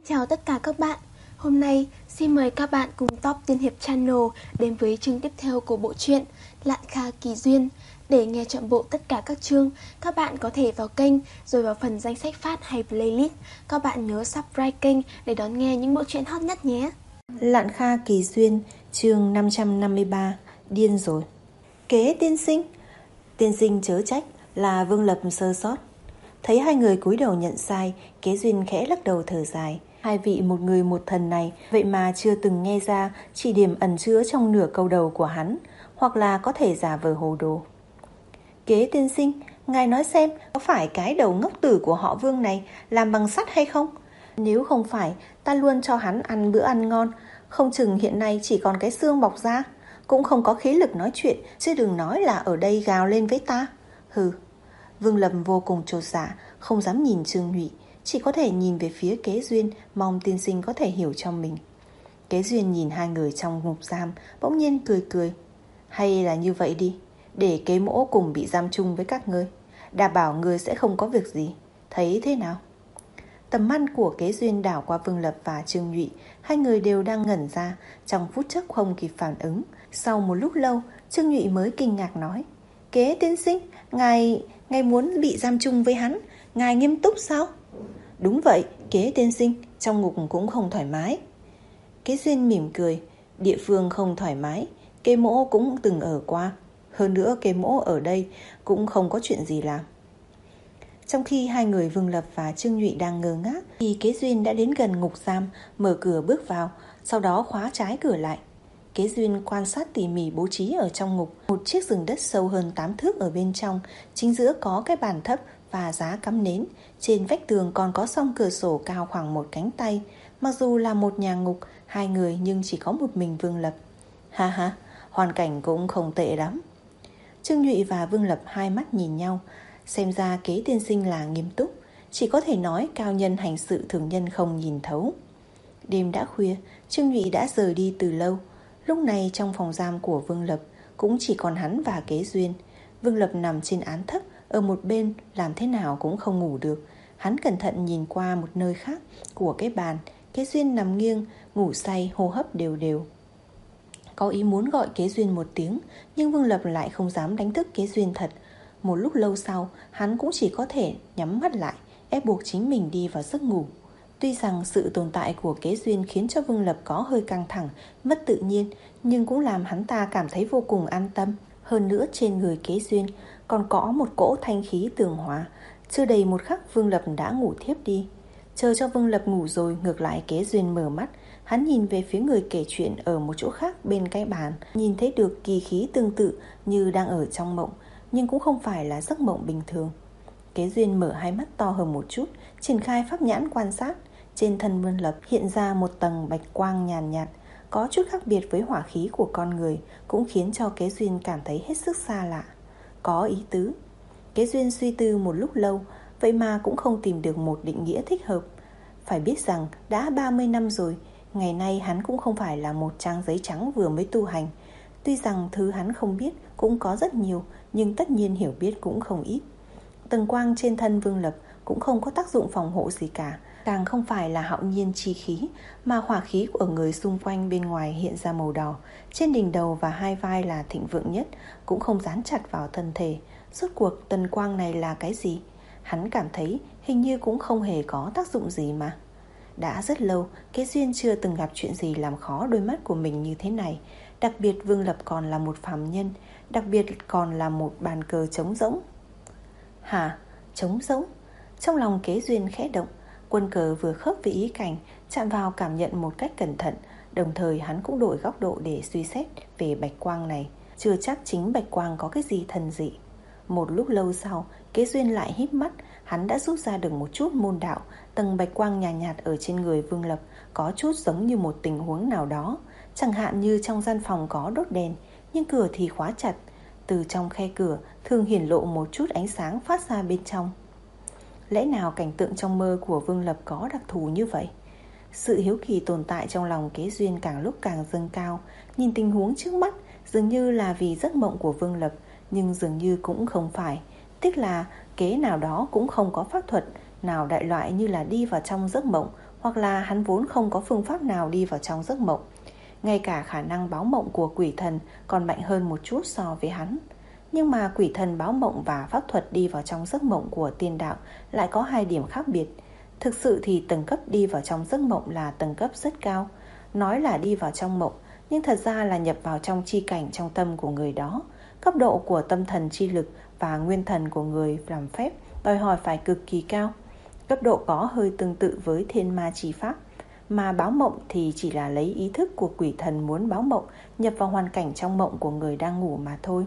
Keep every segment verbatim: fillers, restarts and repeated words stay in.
Chào tất cả các bạn. Hôm nay xin mời các bạn cùng Top Tiên Hiệp Channel đến với chương tiếp theo của bộ truyện Lạn Kha Kỳ Duyên. Để nghe trọn bộ tất cả các chương, các bạn có thể vào kênh rồi vào phần danh sách phát hay playlist. Các bạn nhớ subscribe kênh để đón nghe những bộ truyện hot nhất nhé. Lạn Kha Kỳ Duyên, chương năm trăm năm mươi ba. Điên rồi. Kế tiên sinh. Tiên sinh chớ trách, là Vương Lập sơ sót. Thấy hai người cúi đầu nhận sai, Kế Duyên khẽ lắc đầu thở dài. Hai vị một người một thần này vậy mà chưa từng nghe ra chỉ điểm ẩn chứa trong nửa câu đầu của hắn, hoặc là có thể giả vờ hồ đồ. Kế tiên sinh, ngài nói xem, có phải cái đầu ngốc tử của họ Vương này làm bằng sắt hay không? Nếu không phải, ta luôn cho hắn ăn bữa ăn ngon, không chừng hiện nay chỉ còn cái xương bọc ra, cũng không có khí lực nói chuyện, chứ đừng nói là ở đây gào lên với ta. Hừ. Vương Lập vô cùng chột dạ, không dám nhìn Trương Nhụy, chỉ có thể nhìn về phía Kế Duyên, mong tiên sinh có thể hiểu cho mình. Kế Duyên nhìn hai người trong ngục giam, bỗng nhiên cười cười. Hay là như vậy đi, để Kế Mỗ cùng bị giam chung với các ngươi, đảm bảo ngươi sẽ không có việc gì. Thấy thế nào? Tầm mắt của Kế Duyên đảo qua Vương Lập và Trương Nhụy. Hai người đều đang ngẩn ra, trong phút chốc không kịp phản ứng. Sau một lúc lâu, Trương Nhụy mới kinh ngạc nói: Kế tiên sinh, ngài... ngài muốn bị giam chung với hắn? Ngài nghiêm túc sao? Đúng vậy, Kế tiên sinh, trong ngục cũng không thoải mái. Kế Duyên mỉm cười. Địa phương không thoải mái, Kế Mỗ cũng từng ở qua. Hơn nữa Kế Mỗ ở đây cũng không có chuyện gì làm. Trong khi hai người Vương Lập và Trương Nhụy đang ngơ ngác, thì Kế Duyên đã đến gần ngục giam, mở cửa bước vào, sau đó khóa trái cửa lại. Kế Duyên quan sát tỉ mỉ bố trí ở trong ngục. Một chiếc giường đất sâu hơn tám thước ở bên trong, chính giữa có cái bàn thấp và giá cắm nến. Trên vách tường còn có song cửa sổ cao khoảng một cánh tay. Mặc dù là một nhà ngục hai người, nhưng chỉ có một mình Vương Lập. Ha ha, hoàn cảnh cũng không tệ lắm. Trương Nhụy và Vương Lập hai mắt nhìn nhau. Xem ra Kế tiên sinh là nghiêm túc, chỉ có thể nói cao nhân hành sự thường nhân không nhìn thấu. Đêm đã khuya, Trương Nhụy đã rời đi từ lâu. Lúc này trong phòng giam của Vương Lập cũng chỉ còn hắn và Kế Duyên. Vương Lập nằm trên án thấp ở một bên, làm thế nào cũng không ngủ được. Hắn cẩn thận nhìn qua một nơi khác của cái bàn. Kế Duyên nằm nghiêng, ngủ say, hô hấp đều đều. Có ý muốn gọi Kế Duyên một tiếng, nhưng Vương Lập lại không dám đánh thức Kế Duyên thật. Một lúc lâu sau, hắn cũng chỉ có thể nhắm mắt lại, ép buộc chính mình đi vào giấc ngủ. Tuy rằng sự tồn tại của Kế Duyên khiến cho Vương Lập có hơi căng thẳng, mất tự nhiên, nhưng cũng làm hắn ta cảm thấy vô cùng an tâm. Hơn nữa trên người Kế Duyên còn có một cỗ thanh khí tường hòa. Chưa đầy một khắc Vương Lập đã ngủ thiếp đi. Chờ cho Vương Lập ngủ rồi, ngược lại Kế Duyên mở mắt. Hắn nhìn về phía người kể chuyện ở một chỗ khác bên cái bàn, nhìn thấy được kỳ khí tương tự như đang ở trong mộng, nhưng cũng không phải là giấc mộng bình thường. Kế Duyên mở hai mắt to hơn một chút, triển khai pháp nhãn quan sát. Trên thân Vương Lập hiện ra một tầng bạch quang nhàn nhạt, nhạt, có chút khác biệt với hỏa khí của con người, cũng khiến cho Kế Duyên cảm thấy hết sức xa lạ, có ý tứ. Kế Duyên suy tư một lúc lâu, vậy mà cũng không tìm được một định nghĩa thích hợp. Phải biết rằng đã ba mươi năm rồi, ngày nay hắn cũng không phải là một trang giấy trắng vừa mới tu hành. Tuy rằng thứ hắn không biết cũng có rất nhiều, nhưng tất nhiên hiểu biết cũng không ít. Tầng quang trên thân Vương Lập cũng không có tác dụng phòng hộ gì cả, càng không phải là hạo nhiên chi khí, mà hỏa khí của người xung quanh bên ngoài hiện ra màu đỏ. Trên đỉnh đầu và hai vai là thịnh vượng nhất, cũng không dán chặt vào thân thể. Rốt cuộc tần quang này là cái gì? Hắn cảm thấy hình như cũng không hề có tác dụng gì mà. Đã rất lâu, Kế Duyên chưa từng gặp chuyện gì làm khó đôi mắt của mình như thế này. Đặc biệt Vương Lập còn là một phàm nhân, đặc biệt còn là một bàn cờ trống rỗng. Hả? Trống rỗng? Trong lòng Kế Duyên khẽ động. Quân cờ vừa khớp với ý cảnh, chạm vào cảm nhận một cách cẩn thận. Đồng thời hắn cũng đổi góc độ để suy xét về bạch quang này. Chưa chắc chính bạch quang có cái gì thần dị. Một lúc lâu sau, Kế Duyên lại híp mắt. Hắn đã rút ra được một chút môn đạo. Tầng bạch quang nhàn nhạt, nhạt ở trên người Vương Lập có chút giống như một tình huống nào đó. Chẳng hạn như trong gian phòng có đốt đèn, nhưng cửa thì khóa chặt. Từ trong khe cửa thường hiển lộ một chút ánh sáng phát ra bên trong. Lẽ nào cảnh tượng trong mơ của Vương Lập có đặc thù như vậy? Sự hiếu kỳ tồn tại trong lòng Kế Duyên càng lúc càng dâng cao. Nhìn tình huống trước mắt, dường như là vì giấc mộng của Vương Lập, nhưng dường như cũng không phải. Tức là kế nào đó cũng không có pháp thuật nào đại loại như là đi vào trong giấc mộng hoặc là hắn vốn không có phương pháp nào đi vào trong giấc mộng. Ngay cả khả năng báo mộng của quỷ thần còn mạnh hơn một chút so với hắn. Nhưng mà quỷ thần báo mộng và pháp thuật đi vào trong giấc mộng của tiên đạo lại có hai điểm khác biệt. Thực sự thì tầng cấp đi vào trong giấc mộng là tầng cấp rất cao. Nói là đi vào trong mộng, nhưng thật ra là nhập vào trong chi cảnh trong tâm của người đó. Cấp độ của tâm thần chi lực và nguyên thần của người làm phép đòi hỏi phải cực kỳ cao. Cấp độ có hơi tương tự với thiên ma chi pháp. Mà báo mộng thì chỉ là lấy ý thức của quỷ thần muốn báo mộng nhập vào hoàn cảnh trong mộng của người đang ngủ mà thôi.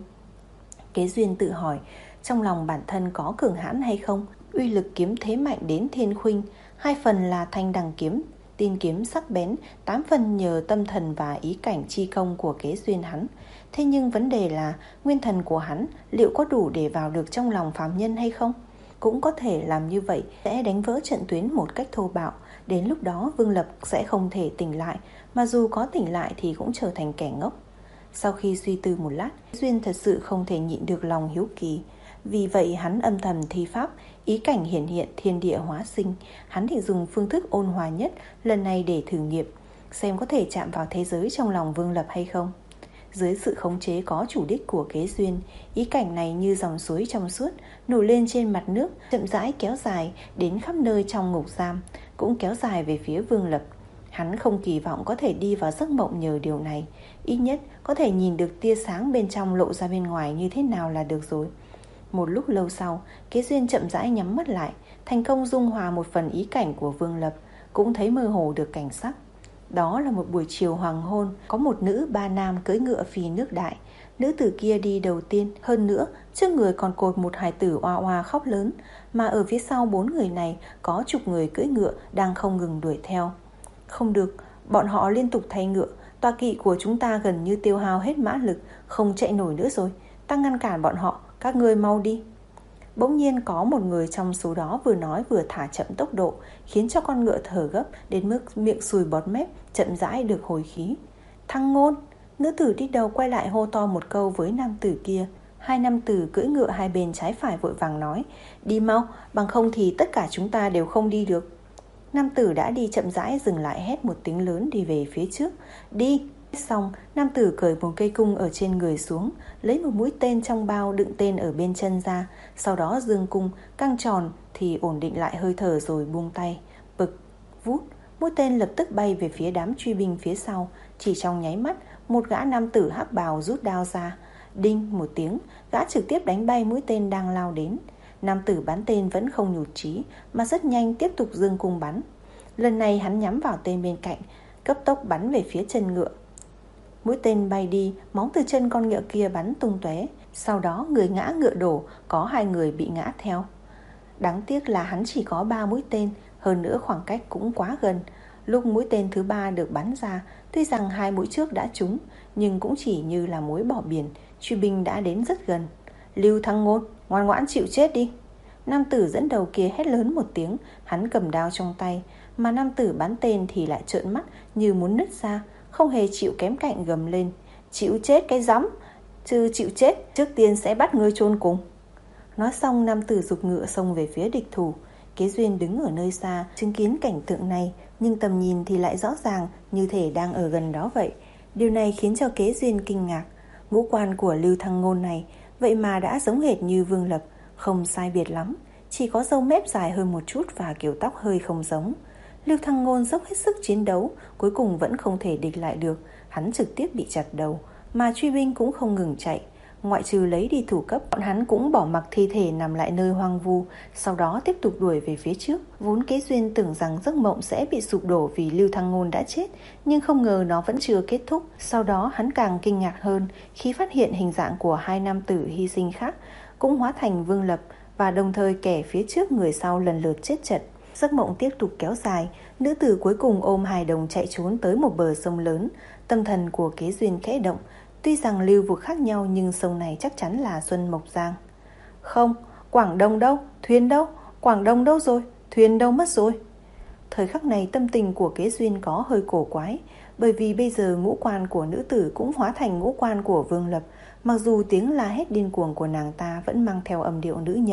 Kế Duyên tự hỏi trong lòng bản thân có cường hãn hay không. Uy lực kiếm thế mạnh đến thiên khuynh. Hai phần là thanh đằng kiếm, tiên kiếm sắc bén, tám phần nhờ tâm thần và ý cảnh chi công của Kế Duyên hắn. Thế nhưng vấn đề là nguyên thần của hắn liệu có đủ để vào được trong lòng phàm nhân hay không? Cũng có thể làm như vậy sẽ đánh vỡ trận tuyến một cách thô bạo. Đến lúc đó Vương Lập sẽ không thể tỉnh lại, mà dù có tỉnh lại thì cũng trở thành kẻ ngốc. Sau khi suy tư một lát, Duyên thật sự không thể nhịn được lòng hiếu kỳ. Vì vậy hắn âm thầm thi pháp, ý cảnh hiển hiện thiên địa hóa sinh. Hắn định dùng phương thức ôn hòa nhất lần này để thử nghiệm, xem có thể chạm vào thế giới trong lòng Vương Lập hay không. Dưới sự khống chế có chủ đích của Kế Duyên, ý cảnh này như dòng suối trong suốt nổi lên trên mặt nước, chậm rãi kéo dài đến khắp nơi trong ngục giam, cũng kéo dài về phía Vương Lập. Hắn không kỳ vọng có thể đi vào giấc mộng nhờ điều này, ít nhất có thể nhìn được tia sáng bên trong lộ ra bên ngoài như thế nào là được rồi. Một lúc lâu sau, Kế Duyên chậm rãi nhắm mắt lại, thành công dung hòa một phần ý cảnh của Vương Lập, cũng thấy mơ hồ được cảnh sắc. Đó là một buổi chiều hoàng hôn, có một nữ ba nam cưỡi ngựa phi nước đại. Nữ tử kia đi đầu tiên, hơn nữa trước người còn cột một hài tử oa oa khóc lớn, mà ở phía sau bốn người này có chục người cưỡi ngựa đang không ngừng đuổi theo. Không được, bọn họ liên tục thay ngựa, tọa kỵ của chúng ta gần như tiêu hao hết mã lực, không chạy nổi nữa rồi, ta ngăn cản bọn họ, các ngươi mau đi. Bỗng nhiên có một người trong số đó vừa nói vừa thả chậm tốc độ, khiến cho con ngựa thở gấp đến mức miệng sùi bọt mép, chậm rãi được hồi khí. Thăng Ngôn! Nữ tử đi đầu quay lại hô to một câu với nam tử kia. Hai nam tử cưỡi ngựa hai bên trái phải vội vàng nói, đi mau, bằng không thì tất cả chúng ta đều không đi được. Nam tử đã đi chậm rãi dừng lại, hét một tiếng lớn đi về phía trước. Đi! Xong, nam tử cởi một cây cung ở trên người xuống, lấy một mũi tên trong bao đựng tên ở bên chân ra, sau đó giương cung căng tròn thì ổn định lại hơi thở rồi buông tay. Bực, vút, mũi tên lập tức bay về phía đám truy binh phía sau. Chỉ trong nháy mắt, một gã nam tử hắc bào rút đao ra. Đinh một tiếng, gã trực tiếp đánh bay mũi tên đang lao đến. Nam tử bắn tên vẫn không nhụt chí, mà rất nhanh tiếp tục giương cung bắn. Lần này hắn nhắm vào tên bên cạnh, cấp tốc bắn về phía chân ngựa. Mũi tên bay đi, máu từ chân con ngựa kia bắn tung tóe. Sau đó người ngã ngựa đổ, có hai người bị ngã theo. Đáng tiếc là hắn chỉ có ba mũi tên, hơn nữa khoảng cách cũng quá gần. Lúc mũi tên thứ ba được bắn ra, tuy rằng hai mũi trước đã trúng, nhưng cũng chỉ như là muối bỏ biển. Truy binh đã đến rất gần. Lưu Thăng Ngôn, ngoan ngoãn chịu chết đi. Nam tử dẫn đầu kia hét lớn một tiếng, hắn cầm đao trong tay, mà nam tử bắn tên thì lại trợn mắt như muốn nứt ra, không hề chịu kém cạnh gầm lên, chịu chết cái rắm, chứ chịu chết trước tiên sẽ bắt ngươi chôn cùng. Nói xong, nam tử giục ngựa xông về phía địch thủ. Kế Duyên đứng ở nơi xa chứng kiến cảnh tượng này, nhưng tầm nhìn thì lại rõ ràng, như thể đang ở gần đó vậy. Điều này khiến cho Kế Duyên kinh ngạc. Ngũ quan của Lưu Thăng Ngôn này vậy mà đã giống hệt như Vương Lập, không sai biệt lắm, chỉ có râu mép dài hơn một chút và kiểu tóc hơi không giống. Lưu Thăng Ngôn dốc hết sức chiến đấu, cuối cùng vẫn không thể địch lại được. Hắn trực tiếp bị chặt đầu, mà truy binh cũng không ngừng chạy. Ngoại trừ lấy đi thủ cấp, bọn hắn cũng bỏ mặc thi thể nằm lại nơi hoang vu, sau đó tiếp tục đuổi về phía trước. Vốn Kế Duyên tưởng rằng giấc mộng sẽ bị sụp đổ vì Lưu Thăng Ngôn đã chết, nhưng không ngờ nó vẫn chưa kết thúc. Sau đó hắn càng kinh ngạc hơn khi phát hiện hình dạng của hai nam tử hy sinh khác cũng hóa thành Vương Lập, và đồng thời kẻ phía trước người sau lần lượt chết trận. Giấc mộng tiếp tục kéo dài, nữ tử cuối cùng ôm hài đồng chạy trốn tới một bờ sông lớn. Tâm thần của Kế Duyên khẽ động, tuy rằng lưu vực khác nhau nhưng sông này chắc chắn là Xuân Mộc Giang. Không, Quảng Đông đâu, thuyền đâu, Quảng Đông đâu rồi, thuyền đâu mất rồi. Thời khắc này tâm tình của Kế Duyên có hơi cổ quái, bởi vì bây giờ ngũ quan của nữ tử cũng hóa thành ngũ quan của Vương Lập, mặc dù tiếng la hét điên cuồng của nàng ta vẫn mang theo âm điệu nữ nhân.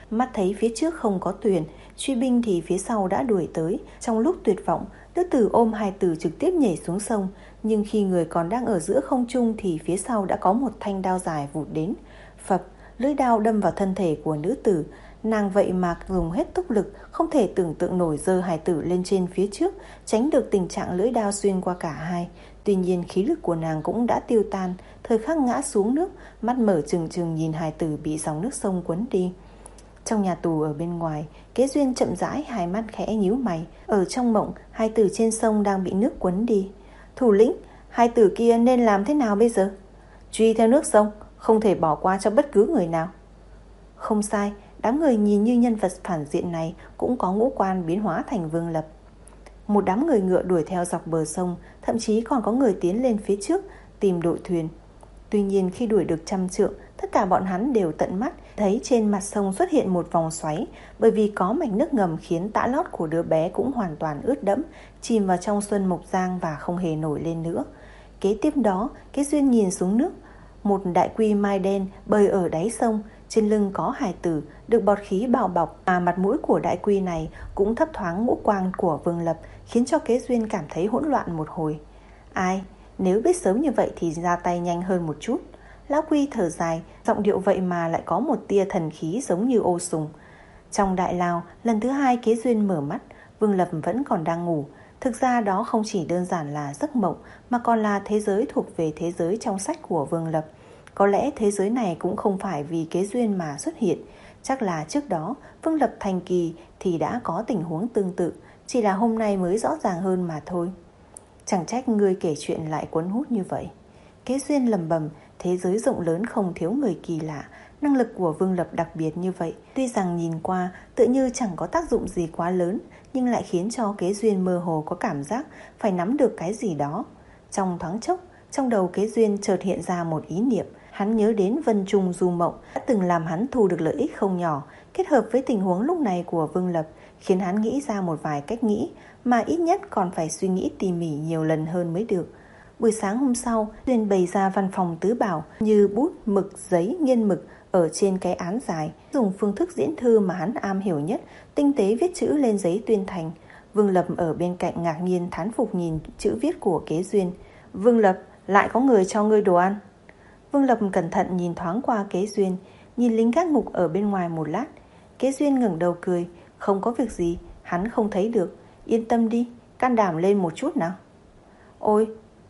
Mắt thấy phía trước không có thuyền, truy binh thì phía sau đã đuổi tới. Trong lúc tuyệt vọng, nữ tử ôm hài tử trực tiếp nhảy xuống sông. Nhưng khi người còn đang ở giữa không trung thì phía sau đã có một thanh đao dài vụt đến. Phập, lưỡi đao đâm vào thân thể của nữ tử. Nàng vậy mà dùng hết tốc lực, không thể tưởng tượng nổi giơ hài tử lên trên phía trước, tránh được tình trạng lưỡi đao xuyên qua cả hai. Tuy nhiên khí lực của nàng cũng đã tiêu tan, thời khắc ngã xuống nước, mắt mở trừng trừng nhìn hài tử bị dòng nước sông cuốn đi. Trong nhà tù ở bên ngoài, Kế Duyên chậm rãi, hai mắt khẽ nhíu mày. Ở trong mộng, hài tử trên sông đang bị nước cuốn đi. Thủ lĩnh, hài tử kia nên làm thế nào bây giờ? Truy theo nước sông, không thể bỏ qua cho bất cứ người nào. Không sai, đám người nhìn như nhân vật phản diện này cũng có ngũ quan biến hóa thành Vương Lập. Một đám người ngựa đuổi theo dọc bờ sông, thậm chí còn có người tiến lên phía trước tìm đội thuyền. Tuy nhiên khi đuổi được trăm trượng, tất cả bọn hắn đều tận mắt thấy trên mặt sông xuất hiện một vòng xoáy, bởi vì có mạch nước ngầm khiến tã lót của đứa bé cũng hoàn toàn ướt đẫm, chìm vào trong xuân mộc giang và không hề nổi lên nữa. Kế tiếp đó, Kế Duyên nhìn xuống nước, một đại quy mai đen bơi ở đáy sông, trên lưng có hài tử được bọt khí bao bọc, mà mặt mũi của đại quy này cũng thấp thoáng ngũ quang của Vương Lập, khiến cho Kế Duyên cảm thấy hỗn loạn một hồi. Ai, nếu biết sớm như vậy thì ra tay nhanh hơn một chút. Lão Quy thở dài, giọng điệu vậy mà lại có một tia thần khí giống như ô sùng. Trong đại lao, lần thứ hai Kế Duyên mở mắt, Vương Lập vẫn còn đang ngủ. Thực ra đó không chỉ đơn giản là giấc mộng, mà còn là thế giới thuộc về thế giới trong sách của Vương Lập. Có lẽ thế giới này cũng không phải vì Kế Duyên mà xuất hiện. Chắc là trước đó Vương Lập thành kỳ thì đã có tình huống tương tự, chỉ là hôm nay mới rõ ràng hơn mà thôi. Chẳng trách ngươi kể chuyện lại cuốn hút như vậy. Kế Duyên lầm bầm, thế giới rộng lớn không thiếu người kỳ lạ. Năng lực của Vương Lập đặc biệt như vậy, tuy rằng nhìn qua tự như chẳng có tác dụng gì quá lớn, nhưng lại khiến cho Kế Duyên mơ hồ có cảm giác phải nắm được cái gì đó. Trong thoáng chốc, trong đầu Kế Duyên chợt hiện ra một ý niệm. Hắn nhớ đến Vân Trung Du Mộng đã từng làm hắn thu được lợi ích không nhỏ, kết hợp với tình huống lúc này của Vương Lập, khiến hắn nghĩ ra một vài cách nghĩ, mà ít nhất còn phải suy nghĩ tỉ mỉ nhiều lần hơn mới được. Buổi sáng hôm sau, Duyên bày ra văn phòng tứ bảo như bút, mực, giấy, nghiên mực ở trên cái án dài, dùng phương thức diễn thư mà hắn am hiểu nhất, tinh tế viết chữ lên giấy tuyên thành. Vương Lập ở bên cạnh ngạc nhiên thán phục nhìn chữ viết của Kế Duyên. Vương Lập, lại có người cho ngươi đồ ăn. Vương Lập cẩn thận nhìn thoáng qua Kế Duyên, nhìn lính gác ngục ở bên ngoài một lát. Kế Duyên ngẩng đầu cười, không có việc gì, hắn không thấy được. Yên tâm đi, can đảm lên một chút nào. Ôi!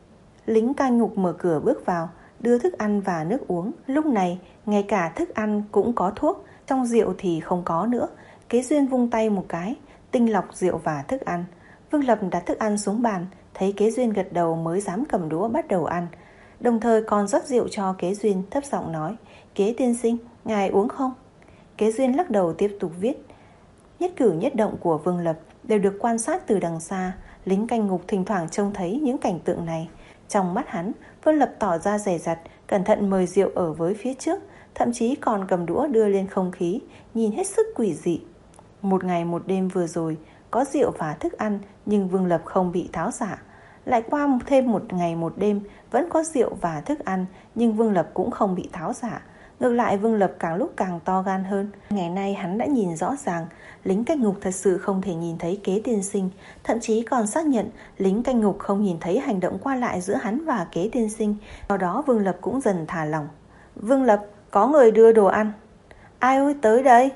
Lính cai ngục mở cửa bước vào, đưa thức ăn và nước uống. Lúc này, ngay cả thức ăn cũng có thuốc, trong rượu thì không có nữa. Kế Duyên vung tay một cái, tinh lọc rượu và thức ăn. Vương Lập đặt thức ăn xuống bàn, thấy Kế Duyên gật đầu mới dám cầm đũa bắt đầu ăn. Đồng thời còn rót rượu cho Kế Duyên, thấp giọng nói, Kế tiên sinh, ngài uống không? Kế Duyên lắc đầu tiếp tục viết. Nhất cử nhất động của Vương Lập đều được quan sát từ đằng xa. Lính canh ngục thỉnh thoảng trông thấy những cảnh tượng này. Trong mắt hắn, Vương Lập tỏ ra dè dặt, cẩn thận mời rượu ở với phía trước, thậm chí còn cầm đũa đưa lên không khí, nhìn hết sức quỷ dị. Một ngày một đêm vừa rồi, có rượu và thức ăn, nhưng Vương Lập không bị tháo xạ. Lại qua thêm một ngày một đêm, vẫn có rượu và thức ăn, nhưng Vương Lập cũng không bị tháo xạ. Ngược lại, Vương Lập càng lúc càng to gan hơn. Ngày nay hắn đã nhìn rõ ràng, lính canh ngục thật sự không thể nhìn thấy Kế tiên sinh, thậm chí còn xác nhận lính canh ngục không nhìn thấy hành động qua lại giữa hắn và Kế tiên sinh. Do đó Vương Lập cũng dần thả lỏng. Vương Lập, có người đưa đồ ăn. Ai ơi, tới đây.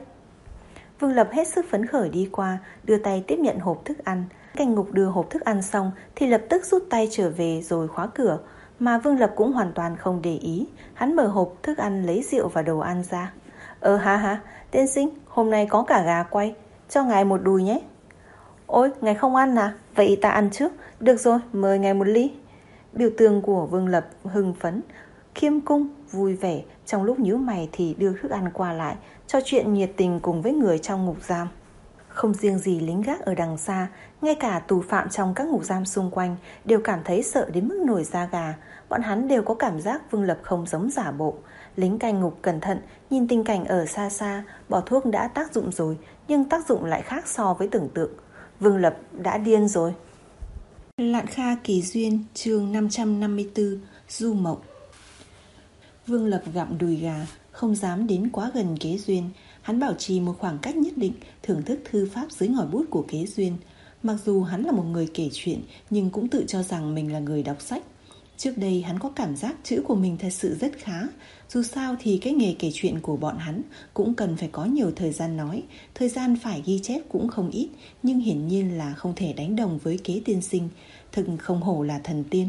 Vương Lập hết sức phấn khởi đi qua, đưa tay tiếp nhận hộp thức ăn. Canh ngục đưa hộp thức ăn xong thì lập tức rút tay trở về rồi khóa cửa. Mà Vương Lập cũng hoàn toàn không để ý. Hắn mở hộp thức ăn lấy rượu và đồ ăn ra. Ờ ha ha, tiên sinh, hôm nay có cả gà quay, cho ngài một đùi nhé. Ôi, ngài không ăn à? Vậy ta ăn trước. Được rồi, mời ngài một ly. Biểu tượng của Vương Lập hưng phấn, khiêm cung, vui vẻ. Trong lúc nhíu mày thì đưa thức ăn qua lại, trò chuyện nhiệt tình cùng với người trong ngục giam. Không riêng gì lính gác ở đằng xa, ngay cả tù phạm trong các ngục giam xung quanh đều cảm thấy sợ đến mức nổi da gà. Bọn hắn đều có cảm giác Vương Lập không giống giả bộ. Lính canh ngục cẩn thận nhìn tình cảnh ở xa xa, bỏ thuốc đã tác dụng rồi, nhưng tác dụng lại khác so với tưởng tượng. Vương Lập đã điên rồi. Lạn Kha Kỳ Duyên, chương năm trăm năm mươi tư, Du Mộng. Vương Lập gặm đùi gà, không dám đến quá gần Kế Duyên. Hắn bảo trì một khoảng cách nhất định, thưởng thức thư pháp dưới ngòi bút của Kế Duyên. Mặc dù hắn là một người kể chuyện, nhưng cũng tự cho rằng mình là người đọc sách. Trước đây hắn có cảm giác chữ của mình thật sự rất khá. Dù sao thì cái nghề kể chuyện của bọn hắn cũng cần phải có nhiều thời gian nói, thời gian phải ghi chép cũng không ít, nhưng hiển nhiên là không thể đánh đồng với Kế tiên sinh. Thực không hổ là thần tiên.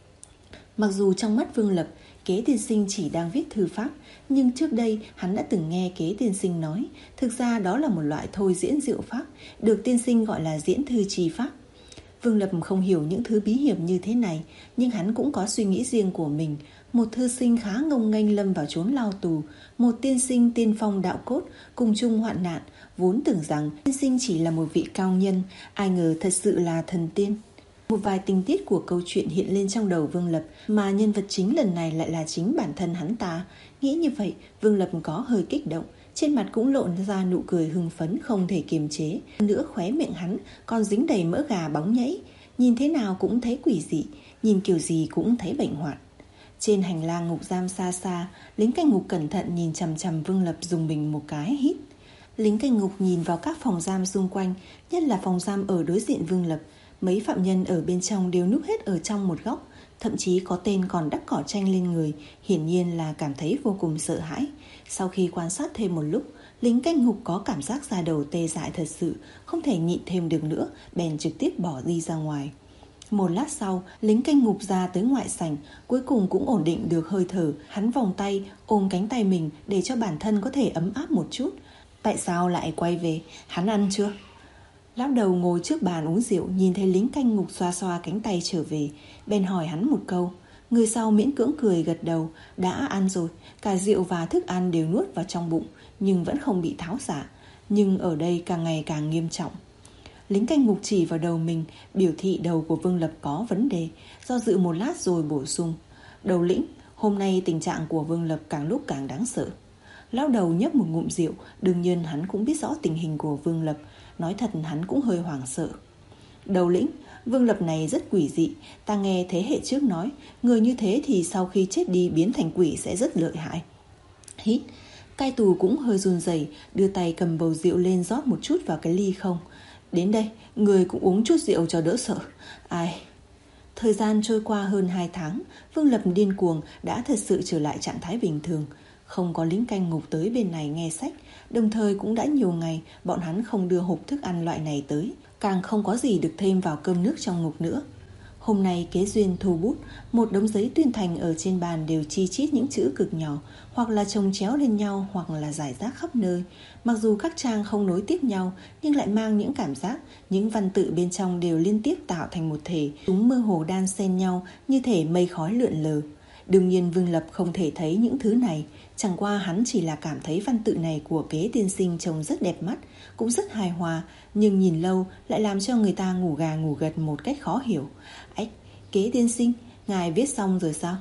Mặc dù trong mắt Vương Lập, Kế tiên sinh chỉ đang viết thư pháp, nhưng trước đây hắn đã từng nghe Kế tiên sinh nói, thực ra đó là một loại thôi diễn diệu pháp, được tiên sinh gọi là diễn thư trì pháp. Vương Lập không hiểu những thứ bí hiểm như thế này, nhưng hắn cũng có suy nghĩ riêng của mình. Một thư sinh khá ngông nghênh lâm vào chốn lao tù, một tiên sinh tiên phong đạo cốt, cùng chung hoạn nạn, vốn tưởng rằng tiên sinh chỉ là một vị cao nhân, ai ngờ thật sự là thần tiên. Một vài tình tiết của câu chuyện hiện lên trong đầu Vương Lập, mà nhân vật chính lần này lại là chính bản thân hắn ta. Nghĩ như vậy, Vương Lập có hơi kích động, trên mặt cũng lộ ra nụ cười hưng phấn không thể kiềm chế. Nữa khóe miệng hắn còn dính đầy mỡ gà bóng nhảy, nhìn thế nào cũng thấy quỷ dị, nhìn kiểu gì cũng thấy bệnh hoạn. Trên hành lang ngục giam xa xa, lính canh ngục cẩn thận nhìn chằm chằm Vương Lập dùng mình một cái hít. Lính canh ngục nhìn vào các phòng giam xung quanh, nhất là phòng giam ở đối diện Vương Lập. Mấy phạm nhân ở bên trong đều núp hết ở trong một góc, thậm chí có tên còn đắp cỏ tranh lên người, hiển nhiên là cảm thấy vô cùng sợ hãi. Sau khi quan sát thêm một lúc, lính canh ngục có cảm giác da đầu tê dại thật sự, không thể nhịn thêm được nữa, bèn trực tiếp bỏ đi ra ngoài. Một lát sau, lính canh ngục ra tới ngoại sảnh, cuối cùng cũng ổn định được hơi thở. Hắn vòng tay, ôm cánh tay mình để cho bản thân có thể ấm áp một chút. Tại sao lại quay về? Hắn ăn chưa? Lão đầu ngồi trước bàn uống rượu, nhìn thấy lính canh ngục xoa xoa cánh tay trở về, bèn hỏi hắn một câu. Người sau miễn cưỡng cười gật đầu, đã ăn rồi, cả rượu và thức ăn đều nuốt vào trong bụng, nhưng vẫn không bị tháo xả. Nhưng ở đây càng ngày càng nghiêm trọng. Lính canh ngục chỉ vào đầu mình, biểu thị đầu của Vương Lập có vấn đề, do dự một lát rồi bổ sung. Đầu lĩnh, hôm nay tình trạng của Vương Lập càng lúc càng đáng sợ. Lão đầu nhấp một ngụm rượu, đương nhiên hắn cũng biết rõ tình hình của Vương Lập, nói thật hắn cũng hơi hoảng sợ. Đầu lĩnh, Vương Lập này rất quỷ dị, ta nghe thế hệ trước nói, người như thế thì sau khi chết đi biến thành quỷ sẽ rất lợi hại. Hít, cai tù cũng hơi run rẩy, đưa tay cầm bầu rượu lên rót một chút vào cái ly không. Đến đây, người cũng uống chút rượu cho đỡ sợ. Ai... Thời gian trôi qua hơn hai tháng, Vương Lập điên cuồng đã thật sự trở lại trạng thái bình thường. Không có lính canh ngục tới bên này nghe sách, đồng thời cũng đã nhiều ngày bọn hắn không đưa hộp thức ăn loại này tới, càng không có gì được thêm vào cơm nước trong ngục nữa. Hôm nay Kế Duyên thu bút, một đống giấy tuyên thành ở trên bàn đều chi chít những chữ cực nhỏ, hoặc là chồng chéo lên nhau, hoặc là rải rác khắp nơi. Mặc dù các trang không nối tiếp nhau, nhưng lại mang những cảm giác, những văn tự bên trong đều liên tiếp tạo thành một thể, chúng mơ hồ đan xen nhau như thể mây khói lượn lờ. Đương nhiên Vương Lập không thể thấy những thứ này, chẳng qua hắn chỉ là cảm thấy văn tự này của Kế tiên sinh trông rất đẹp mắt, cũng rất hài hòa, nhưng nhìn lâu lại làm cho người ta ngủ gà ngủ gật một cách khó hiểu. Ách, Kế tiên sinh, ngài viết xong rồi sao?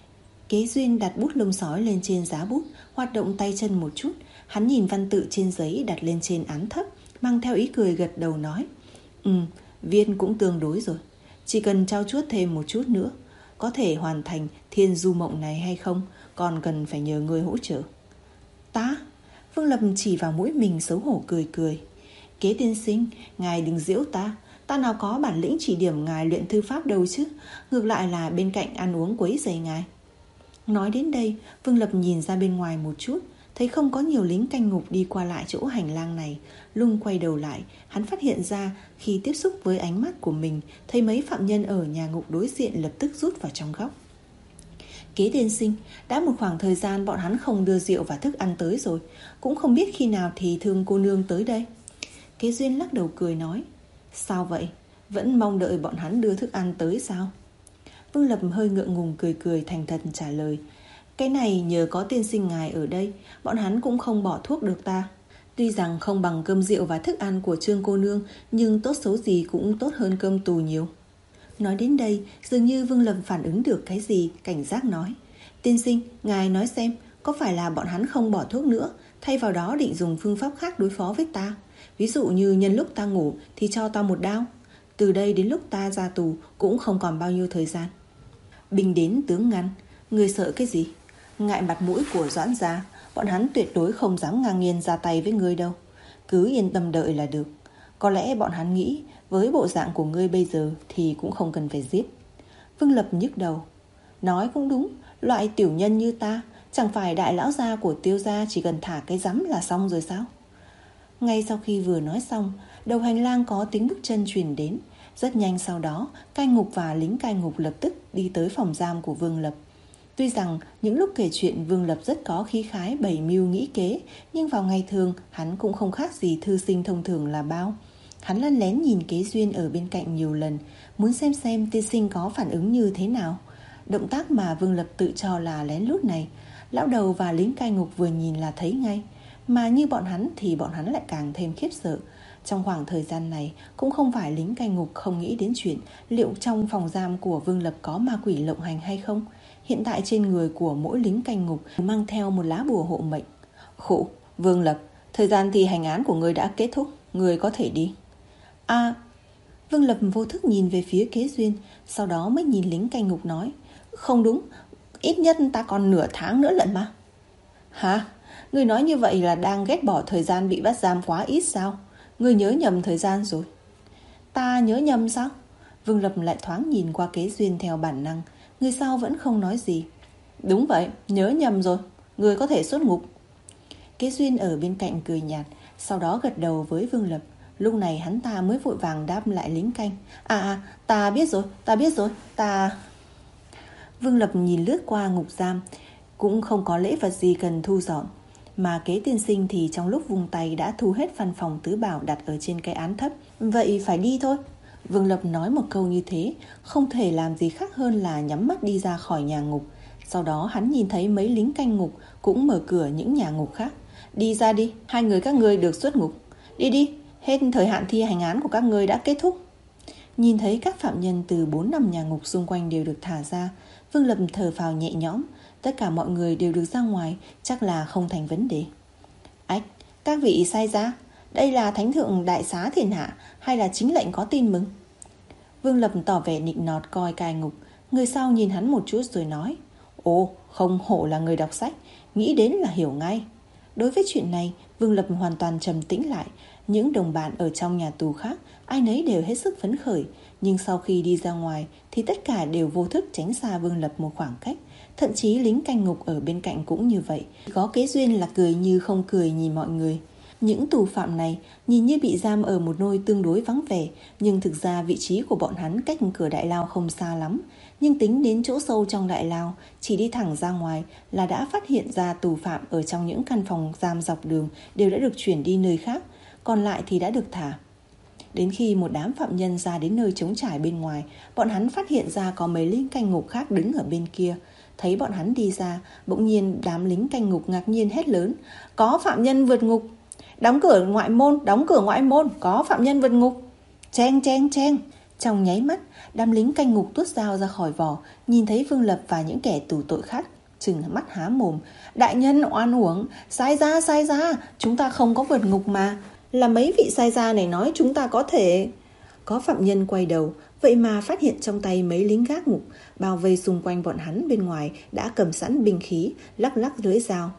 Kế Duyên đặt bút lông sói lên trên giá bút, hoạt động tay chân một chút, hắn nhìn văn tự trên giấy đặt lên trên án thấp, mang theo ý cười gật đầu nói. Ừ, viết cũng tương đối rồi, chỉ cần trau chuốt thêm một chút nữa. Có thể hoàn thành thiên du mộng này hay không, còn cần phải nhờ người hỗ trợ. Ta? Vương Lập chỉ vào mũi mình xấu hổ cười cười. Kế tiên sinh, ngài đừng giễu ta, ta nào có bản lĩnh chỉ điểm ngài luyện thư pháp đâu chứ, ngược lại là bên cạnh ăn uống quấy rầy ngài. Nói đến đây, Vương Lập nhìn ra bên ngoài một chút, thấy không có nhiều lính canh ngục đi qua lại chỗ hành lang này. Lung quay đầu lại, hắn phát hiện ra khi tiếp xúc với ánh mắt của mình, thấy mấy phạm nhân ở nhà ngục đối diện lập tức rút vào trong góc. Kế tiên sinh, đã một khoảng thời gian bọn hắn không đưa rượu và thức ăn tới rồi, cũng không biết khi nào thì thương cô nương tới đây. Kế Duyên lắc đầu cười nói. Sao vậy? Vẫn mong đợi bọn hắn đưa thức ăn tới sao? Vương Lập hơi ngượng ngùng cười cười thành thật trả lời. Cái này nhờ có tiên sinh ngài ở đây, bọn hắn cũng không bỏ thuốc được ta. Tuy rằng không bằng cơm rượu và thức ăn của Trương cô nương, nhưng tốt xấu gì cũng tốt hơn cơm tù nhiều. Nói đến đây, dường như Vương Lập phản ứng được cái gì, cảnh giác nói. Tiên sinh, ngài nói xem, có phải là bọn hắn không bỏ thuốc nữa, thay vào đó định dùng phương pháp khác đối phó với ta? Ví dụ như nhân lúc ta ngủ thì cho ta một đao. Từ đây đến lúc ta ra tù cũng không còn bao nhiêu thời gian. Binh đến tướng ngăn, người sợ cái gì? Ngại mặt mũi của Doãn gia, bọn hắn tuyệt đối không dám ngang nhiên ra tay với ngươi đâu. Cứ yên tâm đợi là được. Có lẽ bọn hắn nghĩ với bộ dạng của ngươi bây giờ thì cũng không cần phải giết. Vương Lập nhức đầu. Nói cũng đúng, loại tiểu nhân như ta, chẳng phải đại lão gia của Tiêu gia chỉ cần thả cái rắm là xong rồi sao? Ngay sau khi vừa nói xong, đầu hành lang có tiếng bước chân truyền đến. Rất nhanh sau đó, cai ngục và lính cai ngục lập tức đi tới phòng giam của Vương Lập. Tuy rằng những lúc kể chuyện Vương Lập rất có khí khái bày mưu nghĩ kế, nhưng vào ngày thường hắn cũng không khác gì thư sinh thông thường là bao. Hắn lén lén nhìn Kế Duyên ở bên cạnh nhiều lần, muốn xem xem tiên sinh có phản ứng như thế nào. Động tác mà Vương Lập tự cho là lén lút này, lão đầu và lính cai ngục vừa nhìn là thấy ngay. Mà như bọn hắn thì bọn hắn lại càng thêm khiếp sợ. Trong khoảng thời gian này cũng không phải lính cai ngục không nghĩ đến chuyện liệu trong phòng giam của Vương Lập có ma quỷ lộng hành hay không. Hiện tại trên người của mỗi lính cai ngục mang theo một lá bùa hộ mệnh. Khụ, Vương Lập, thời gian thi hành án của người đã kết thúc, người có thể đi. À, Vương Lập vô thức nhìn về phía Kế Duyên, sau đó mới nhìn lính cai ngục nói, không đúng, ít nhất ta còn nửa tháng nữa lận mà. Hả? Người nói như vậy là đang ghét bỏ thời gian bị bắt giam quá ít sao? Người nhớ nhầm thời gian rồi. Ta nhớ nhầm sao? Vương Lập lại thoáng nhìn qua Kế Duyên theo bản năng. Người sau vẫn không nói gì. Đúng vậy, nhớ nhầm rồi. Người có thể xuất ngục. Kế Duyên ở bên cạnh cười nhạt, sau đó gật đầu với Vương Lập. Lúc này hắn ta mới vội vàng đáp lại lính canh. À à, ta biết rồi, ta biết rồi, ta... Vương Lập nhìn lướt qua ngục giam, cũng không có lễ vật gì cần thu dọn. Mà Kế tiên sinh thì trong lúc vung tay đã thu hết văn phòng tứ bảo đặt ở trên cái án thấp. Vậy phải đi thôi. Vương Lập nói một câu như thế, không thể làm gì khác hơn là nhắm mắt đi ra khỏi nhà ngục. Sau đó hắn nhìn thấy mấy lính canh ngục cũng mở cửa những nhà ngục khác. Đi ra đi, hai người các ngươi được xuất ngục. Đi đi, hết thời hạn thi hành án của các ngươi đã kết thúc. Nhìn thấy các phạm nhân từ bốn năm nhà ngục xung quanh đều được thả ra, Vương Lập thở phào nhẹ nhõm. Tất cả mọi người đều được ra ngoài, chắc là không thành vấn đề. Ách, các vị sai ra, đây là thánh thượng đại xá thiên hạ hay là chính lệnh có tin mừng? Vương Lập tỏ vẻ nịnh nọt coi cai ngục. Người sau nhìn hắn một chút rồi nói, ồ, không hổ là người đọc sách, nghĩ đến là hiểu ngay. Đối với chuyện này, Vương Lập hoàn toàn trầm tĩnh lại. Những đồng bạn ở trong nhà tù khác, ai nấy đều hết sức phấn khởi. Nhưng sau khi đi ra ngoài thì tất cả đều vô thức tránh xa Vương Lập một khoảng cách. Thậm chí lính canh ngục ở bên cạnh cũng như vậy. Có Kế Duyên là cười như không cười nhìn mọi người. Những tù phạm này nhìn như bị giam ở một nơi tương đối vắng vẻ, nhưng thực ra vị trí của bọn hắn cách cửa đại lao không xa lắm. Nhưng tính đến chỗ sâu trong đại lao, chỉ đi thẳng ra ngoài là đã phát hiện ra tù phạm ở trong những căn phòng giam dọc đường đều đã được chuyển đi nơi khác, còn lại thì đã được thả. Đến khi một đám phạm nhân ra đến nơi trống trải bên ngoài, bọn hắn phát hiện ra có mấy lính canh ngục khác đứng ở bên kia. Thấy bọn hắn đi ra, bỗng nhiên đám lính canh ngục ngạc nhiên hét lớn, có phạm nhân vượt ngục. Đóng cửa ngoại môn, đóng cửa ngoại môn, có phạm nhân vượt ngục. Cheng cheng cheng. Trong nháy mắt, đám lính canh ngục tuốt dao ra khỏi vỏ, nhìn thấy Vương Lập và những kẻ tù tội khác, trừng mắt há mồm. Đại nhân oan uổng, sai ra sai ra, chúng ta không có vượt ngục mà. Là mấy vị sai ra này nói chúng ta có thể... Có phạm nhân quay đầu, vậy mà phát hiện trong tay mấy lính gác ngục bao vây xung quanh bọn hắn bên ngoài đã cầm sẵn binh khí, lắc lắc lưỡi dao.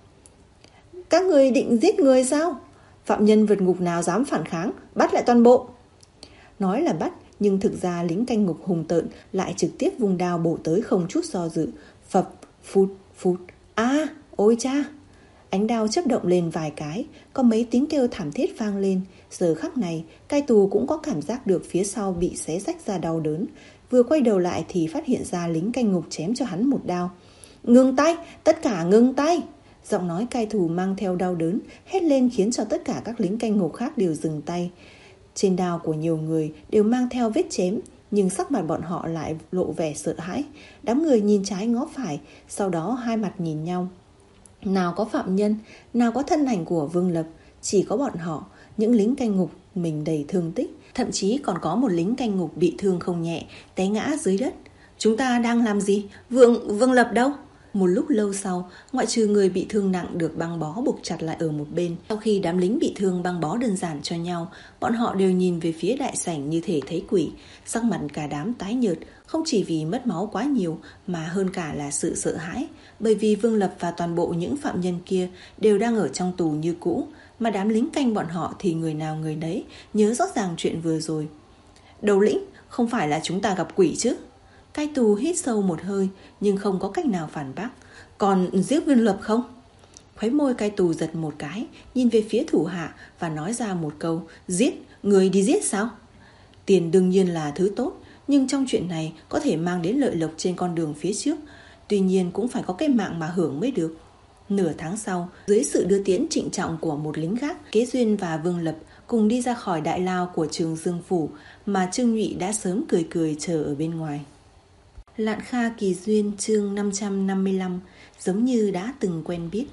Các người định giết người sao? Phạm nhân vượt ngục nào dám phản kháng, bắt lại toàn bộ. Nói là bắt, nhưng thực ra lính canh ngục hùng tợn lại trực tiếp vung đao bổ tới không chút do dự. Phập, phụt, phụt. A, à, ôi cha! Ánh đao chớp động lên vài cái, có mấy tiếng kêu thảm thiết vang lên. Giờ khắc này, cai tù cũng có cảm giác được phía sau bị xé rách ra đau đớn. Vừa quay đầu lại thì phát hiện ra lính canh ngục chém cho hắn một đao. Ngừng tay, tất cả ngừng tay! Giọng nói cai tù mang theo đau đớn, hét lên khiến cho tất cả các lính canh ngục khác đều dừng tay. Trên đao của nhiều người đều mang theo vết chém, nhưng sắc mặt bọn họ lại lộ vẻ sợ hãi. Đám người nhìn trái ngó phải, sau đó hai mặt nhìn nhau. Nào có phạm nhân, nào có thân ảnh của Vương Lập, chỉ có bọn họ, những lính canh ngục mình đầy thương tích. Thậm chí còn có một lính canh ngục bị thương không nhẹ, té ngã dưới đất. Chúng ta đang làm gì? Vương, Vương Lập đâu? Một lúc lâu sau, ngoại trừ người bị thương nặng được băng bó buộc chặt lại ở một bên. Sau khi đám lính bị thương băng bó đơn giản cho nhau, bọn họ đều nhìn về phía đại sảnh như thể thấy quỷ. Sắc mặt cả đám tái nhợt, không chỉ vì mất máu quá nhiều mà hơn cả là sự sợ hãi. Bởi vì Vương Lập và toàn bộ những phạm nhân kia đều đang ở trong tù như cũ, mà đám lính canh bọn họ thì người nào người đấy nhớ rõ ràng chuyện vừa rồi. Đầu lĩnh, không phải là chúng ta gặp quỷ chứ? Cai tù hít sâu một hơi nhưng không có cách nào phản bác. Còn giết Vương Lập không? Khóe môi cai tù giật một cái, nhìn về phía thủ hạ và nói ra một câu: giết? Người đi giết sao? Tiền đương nhiên là thứ tốt, nhưng trong chuyện này có thể mang đến lợi lộc trên con đường phía trước. Tuy nhiên cũng phải có cái mạng mà hưởng mới được. Nửa tháng sau, dưới sự đưa tiễn trịnh trọng của một lính gác, Kế Duyên và Vương Lập cùng đi ra khỏi đại lao của Trường Dương Phủ mà Trương Nhụy đã sớm cười cười chờ ở bên ngoài. Lạn Kha Kỳ Duyên chương năm trăm năm mươi lăm, giống như đã từng quen biết.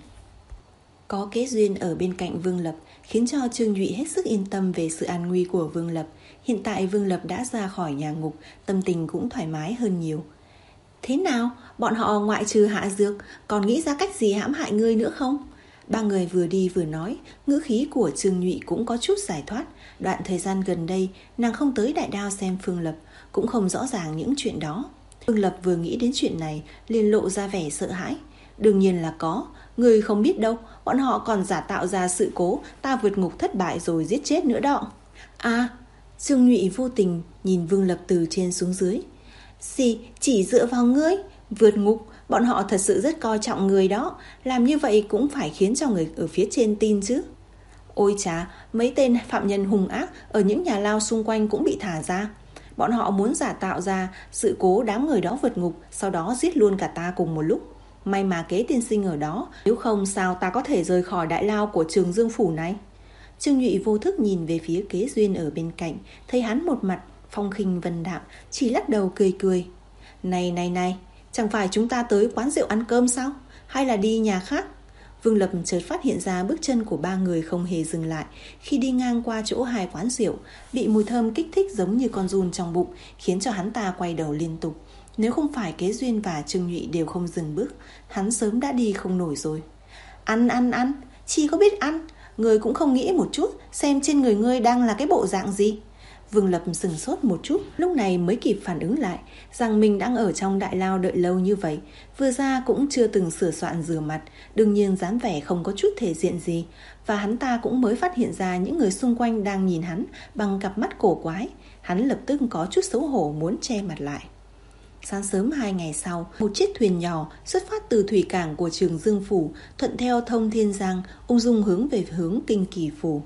Có Kế Duyên ở bên cạnh Vương Lập khiến cho Trương Nhụy hết sức yên tâm về sự an nguy của Vương Lập. Hiện tại Vương Lập đã ra khỏi nhà ngục, tâm tình cũng thoải mái hơn nhiều. Thế nào? Bọn họ ngoại trừ hạ dược còn nghĩ ra cách gì hãm hại ngươi nữa không? Ba người vừa đi vừa nói, ngữ khí của Trương Nhụy cũng có chút giải thoát. Đoạn thời gian gần đây nàng không tới đại đao xem Phương Lập, cũng không rõ ràng những chuyện đó. Phương Lập vừa nghĩ đến chuyện này liền lộ ra vẻ sợ hãi. Đương nhiên là có, người không biết đâu, bọn họ còn giả tạo ra sự cố ta vượt ngục thất bại rồi giết chết nữa đó. À, Trương Nhụy vô tình nhìn Vương Lập từ trên xuống dưới. Gì, chỉ dựa vào ngươi? Vượt ngục, bọn họ thật sự rất coi trọng người đó. Làm như vậy cũng phải khiến cho người ở phía trên tin chứ. Ôi chà, mấy tên phạm nhân hung ác ở những nhà lao xung quanh cũng bị thả ra. Bọn họ muốn giả tạo ra sự cố đám người đó vượt ngục, sau đó giết luôn cả ta cùng một lúc. May mà Kế tiên sinh ở đó, nếu không sao ta có thể rời khỏi đại lao của Trường Dương Phủ này. Trương Nhụy vô thức nhìn về phía Kế Duyên ở bên cạnh, thấy hắn một mặt phong khinh vân đạm, chỉ lắc đầu cười cười. Này này này, chẳng phải chúng ta tới quán rượu ăn cơm sao? Hay là đi nhà khác? Vương Lập chợt phát hiện ra bước chân của ba người không hề dừng lại khi đi ngang qua chỗ hai quán rượu, bị mùi thơm kích thích giống như con giun trong bụng, khiến cho hắn ta quay đầu liên tục. Nếu không phải Kế Duyên và Trương Nhụy đều không dừng bước, hắn sớm đã đi không nổi rồi. Ăn ăn ăn, chỉ có biết ăn, người cũng không nghĩ một chút xem trên người ngươi đang là cái bộ dạng gì. Vương Lập sừng sốt một chút, lúc này mới kịp phản ứng lại rằng mình đang ở trong đại lao đợi lâu như vậy, vừa ra cũng chưa từng sửa soạn rửa mặt, đương nhiên dáng vẻ không có chút thể diện gì, và hắn ta cũng mới phát hiện ra những người xung quanh đang nhìn hắn bằng cặp mắt cổ quái. Hắn lập tức có chút xấu hổ muốn che mặt lại. Sáng sớm hai ngày sau, một chiếc thuyền nhỏ xuất phát từ thủy cảng của Trường Dương Phủ, thuận theo thông Thiên Giang, ung dung hướng về hướng Kinh Kỳ Phủ.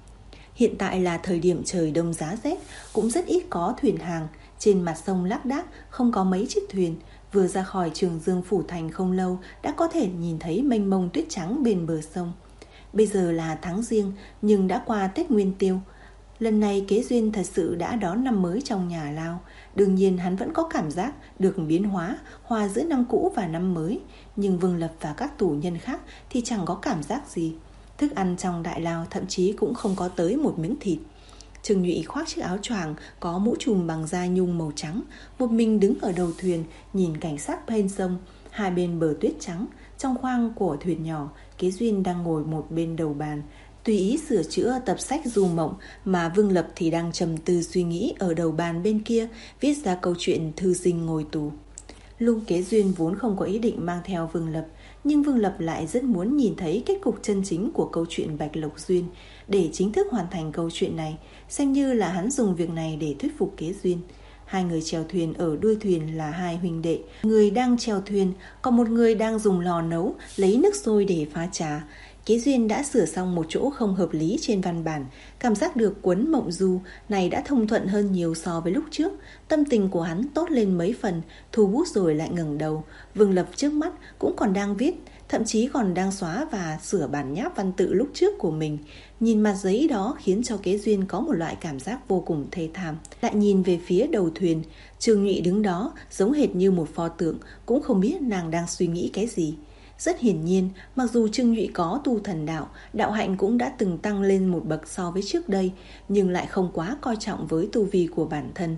Hiện tại là thời điểm trời đông giá rét, cũng rất ít có thuyền hàng. Trên mặt sông lác đác không có mấy chiếc thuyền. Vừa ra khỏi Trường Dương Phủ thành không lâu đã có thể nhìn thấy mênh mông tuyết trắng bên bờ sông. Bây giờ là tháng Giêng nhưng đã qua Tết Nguyên Tiêu. Lần này Kế Duyên thật sự đã đón năm mới trong nhà lao. Đương nhiên hắn vẫn có cảm giác được biến hóa, hòa giữa năm cũ và năm mới. Nhưng Vương Lập và các tù nhân khác thì chẳng có cảm giác gì. Thức ăn trong đại lao thậm chí cũng không có tới một miếng thịt. Trương Nhụy khoác chiếc áo choàng có mũ trùm bằng da nhung màu trắng, một mình đứng ở đầu thuyền nhìn cảnh sắc bên sông. Hai bên bờ tuyết trắng, trong khoang của thuyền nhỏ, Kế Duyên đang ngồi một bên đầu bàn, tùy ý sửa chữa tập sách du mộng, mà Vương Lập thì đang trầm tư suy nghĩ ở đầu bàn bên kia, viết ra câu chuyện thư sinh ngồi tù. Lúc Kế Duyên vốn không có ý định mang theo Vương Lập, nhưng Vương Lập lại rất muốn nhìn thấy kết cục chân chính của câu chuyện Bạch Lộc Duyên, để chính thức hoàn thành câu chuyện này, xem như là hắn dùng việc này để thuyết phục Kế Duyên. Hai người chèo thuyền ở đuôi thuyền là hai huynh đệ, người đang chèo thuyền, còn một người đang dùng lò nấu, lấy nước sôi để pha trà. Kế Duyên đã sửa xong một chỗ không hợp lý trên văn bản, cảm giác được cuốn mộng du này đã thông thuận hơn nhiều so với lúc trước. Tâm tình của hắn tốt lên mấy phần, thu bút rồi lại ngẩng đầu. Vương Lập trước mắt cũng còn đang viết, thậm chí còn đang xóa và sửa bản nháp văn tự lúc trước của mình. Nhìn mặt giấy đó khiến cho Kế Duyên có một loại cảm giác vô cùng thê thảm. Lại nhìn về phía đầu thuyền, Trương Nhụy đứng đó giống hệt như một pho tượng, cũng không biết nàng đang suy nghĩ cái gì. Rất hiển nhiên, mặc dù Trương Nhụy có tu thần đạo, đạo hạnh cũng đã từng tăng lên một bậc so với trước đây, nhưng lại không quá coi trọng với tu vi của bản thân.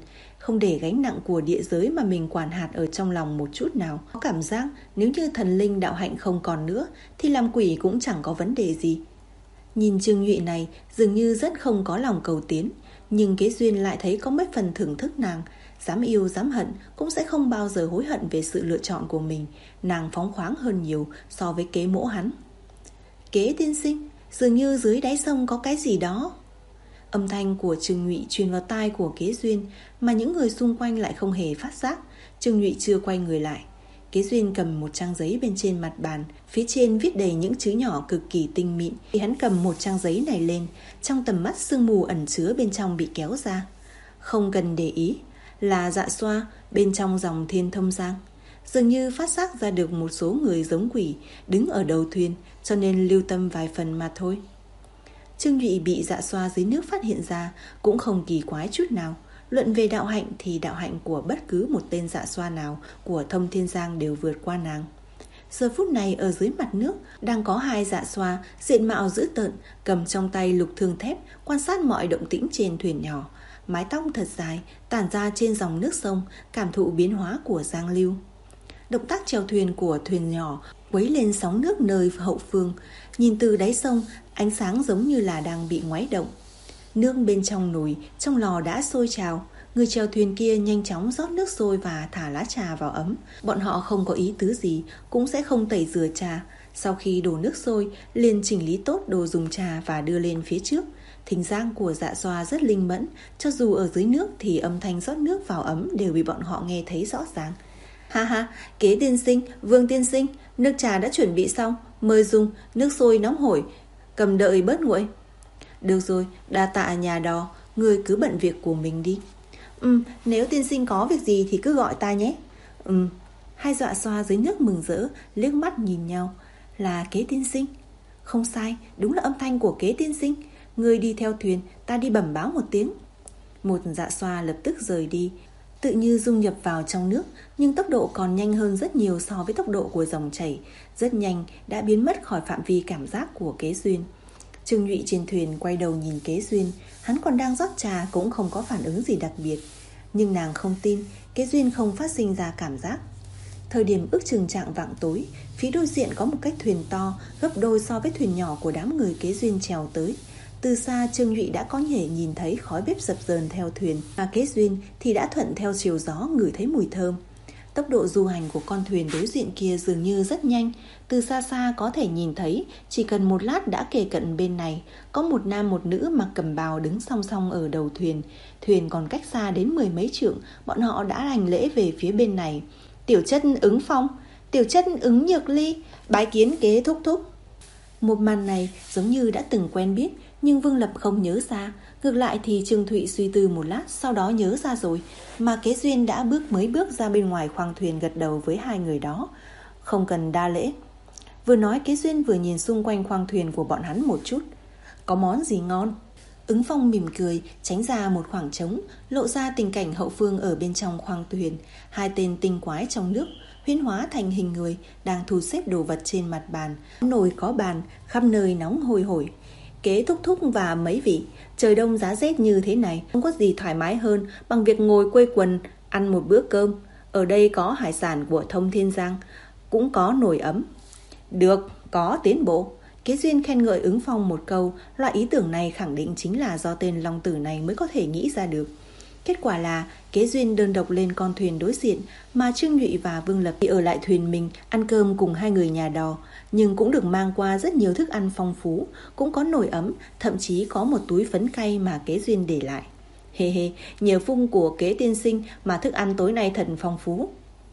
không để gánh nặng của địa giới mà mình quản hạt ở trong lòng một chút nào. Có cảm giác nếu như thần linh đạo hạnh không còn nữa thì làm quỷ cũng chẳng có vấn đề gì. Nhìn Trương Nhụy này dường như rất không có lòng cầu tiến, nhưng Kế Duyên lại thấy có mấy phần thưởng thức nàng. Dám yêu dám hận cũng sẽ không bao giờ hối hận về sự lựa chọn của mình. Nàng phóng khoáng hơn nhiều so với Kế mỗ hắn. Kế tiên sinh, dường như dưới đáy sông có cái gì đó. Âm thanh của Trương Nhụy truyền vào tai của Kế Duyên, mà những người xung quanh lại không hề phát giác. Trương Nhụy chưa quay người lại. Kế Duyên cầm một trang giấy bên trên mặt bàn, phía trên viết đầy những chữ nhỏ cực kỳ tinh mịn. Khi hắn cầm một trang giấy này lên, trong tầm mắt sương mù ẩn chứa bên trong bị kéo ra. Không cần để ý, là dạ xoa bên trong dòng Thiên Thông Giang. Dường như phát giác ra được một số người giống quỷ đứng ở đầu thuyền, cho nên lưu tâm vài phần mà thôi. Trương Nhụy bị dạ xoa dưới nước phát hiện ra cũng không kỳ quái chút nào. Luận về đạo hạnh thì đạo hạnh của bất cứ một tên dạ xoa nào của Thông Thiên Giang đều vượt qua nàng. Giờ phút này ở dưới mặt nước đang có hai dạ xoa diện mạo dữ tợn, cầm trong tay lục thương thép quan sát mọi động tĩnh trên thuyền nhỏ. Mái tóc thật dài tản ra trên dòng nước sông, cảm thụ biến hóa của giang lưu. Động tác chèo thuyền của thuyền nhỏ quấy lên sóng nước nơi hậu phương. Nhìn từ đáy sông, ánh sáng giống như là đang bị ngoáy động. Nước bên trong nồi, trong lò đã sôi trào. Người chèo thuyền kia nhanh chóng rót nước sôi và thả lá trà vào ấm. Bọn họ không có ý tứ gì, cũng sẽ không tẩy rửa trà. Sau khi đổ nước sôi, liền chỉnh lý tốt đồ dùng trà và đưa lên phía trước. Thính giác của dạ xoa rất linh mẫn, cho dù ở dưới nước thì âm thanh rót nước vào ấm đều bị bọn họ nghe thấy rõ ràng. Ha ha, Kế tiên sinh, Vương tiên sinh, nước trà đã chuẩn bị xong, mời dùng, nước sôi nóng hổi, cầm đợi bớt nguội. Được rồi, đa tạ nhà đò, người cứ bận việc của mình đi. Ừ, nếu tiên sinh có việc gì thì cứ gọi ta nhé. Ừ, hai dạ xoa dưới nước mừng rỡ, liếc mắt nhìn nhau. Là Kế tiên sinh? Không sai, đúng là âm thanh của Kế tiên sinh. Người đi theo thuyền, ta đi bẩm báo một tiếng. Một dạ xoa lập tức rời đi, tự như dung nhập vào trong nước, nhưng tốc độ còn nhanh hơn rất nhiều so với tốc độ của dòng chảy. Rất nhanh đã biến mất khỏi phạm vi cảm giác của Kế Duyên. Trương Nhụy trên thuyền quay đầu nhìn Kế Duyên, hắn còn đang rót trà cũng không có phản ứng gì đặc biệt. Nhưng nàng không tin Kế Duyên không phát sinh ra cảm giác. Thời điểm ước chừng chạng vạng tối, phía đối diện có một cái thuyền to gấp đôi so với thuyền nhỏ của đám người Kế Duyên chèo tới. Từ xa Trương Nhụy đã có thể nhìn thấy khói bếp dập dờn theo thuyền, mà Kế Duyên thì đã thuận theo chiều gió ngửi thấy mùi thơm. Tốc độ du hành của con thuyền đối diện kia dường như rất nhanh. Từ xa xa có thể nhìn thấy, chỉ cần một lát đã kề cận bên này, có một nam một nữ mặc cẩm bào đứng song song ở đầu thuyền. Thuyền còn cách xa đến mười mấy trượng, bọn họ đã hành lễ về phía bên này. Tiểu chất Ứng Phong, tiểu chất Ứng Nhược Ly, bái kiến Kế thúc thúc. Một màn này giống như đã từng quen biết, nhưng Vương Lập không nhớ ra. Ngược lại thì Trương Thụy suy tư một lát, sau đó nhớ ra rồi. Mà Kế Duyên đã bước mấy bước ra bên ngoài khoang thuyền gật đầu với hai người đó. Không cần đa lễ. Vừa nói Kế Duyên vừa nhìn xung quanh khoang thuyền của bọn hắn một chút. Có món gì ngon? Ứng Phong mỉm cười, tránh ra một khoảng trống, lộ ra tình cảnh hậu phương ở bên trong khoang thuyền. Hai tên tinh quái trong nước huyễn hóa thành hình người đang thu xếp đồ vật trên mặt bàn. Nồi có bàn, khắp nơi nóng hôi hổi. Kế thúc thúc và mấy vị, trời đông giá rét như thế này, không có gì thoải mái hơn bằng việc ngồi quây quần ăn một bữa cơm. Ở đây có hải sản của Thông Thiên Giang, cũng có nồi ấm. Được, có tiến bộ. Kế Duyên khen ngợi Ứng Phong một câu. Loại ý tưởng này khẳng định chính là do tên Long Tử này mới có thể nghĩ ra được. Kết quả là Kế Duyên đơn độc lên con thuyền đối diện, mà Trương Nhụy và Vương Lập thì ở lại thuyền mình ăn cơm cùng hai người nhà đò. Nhưng cũng được mang qua rất nhiều thức ăn phong phú, cũng có nồi ấm, thậm chí có một túi phấn cay mà Kế Duyên để lại. Hê hê, nhờ phung của Kế tiên sinh mà thức ăn tối nay thật phong phú.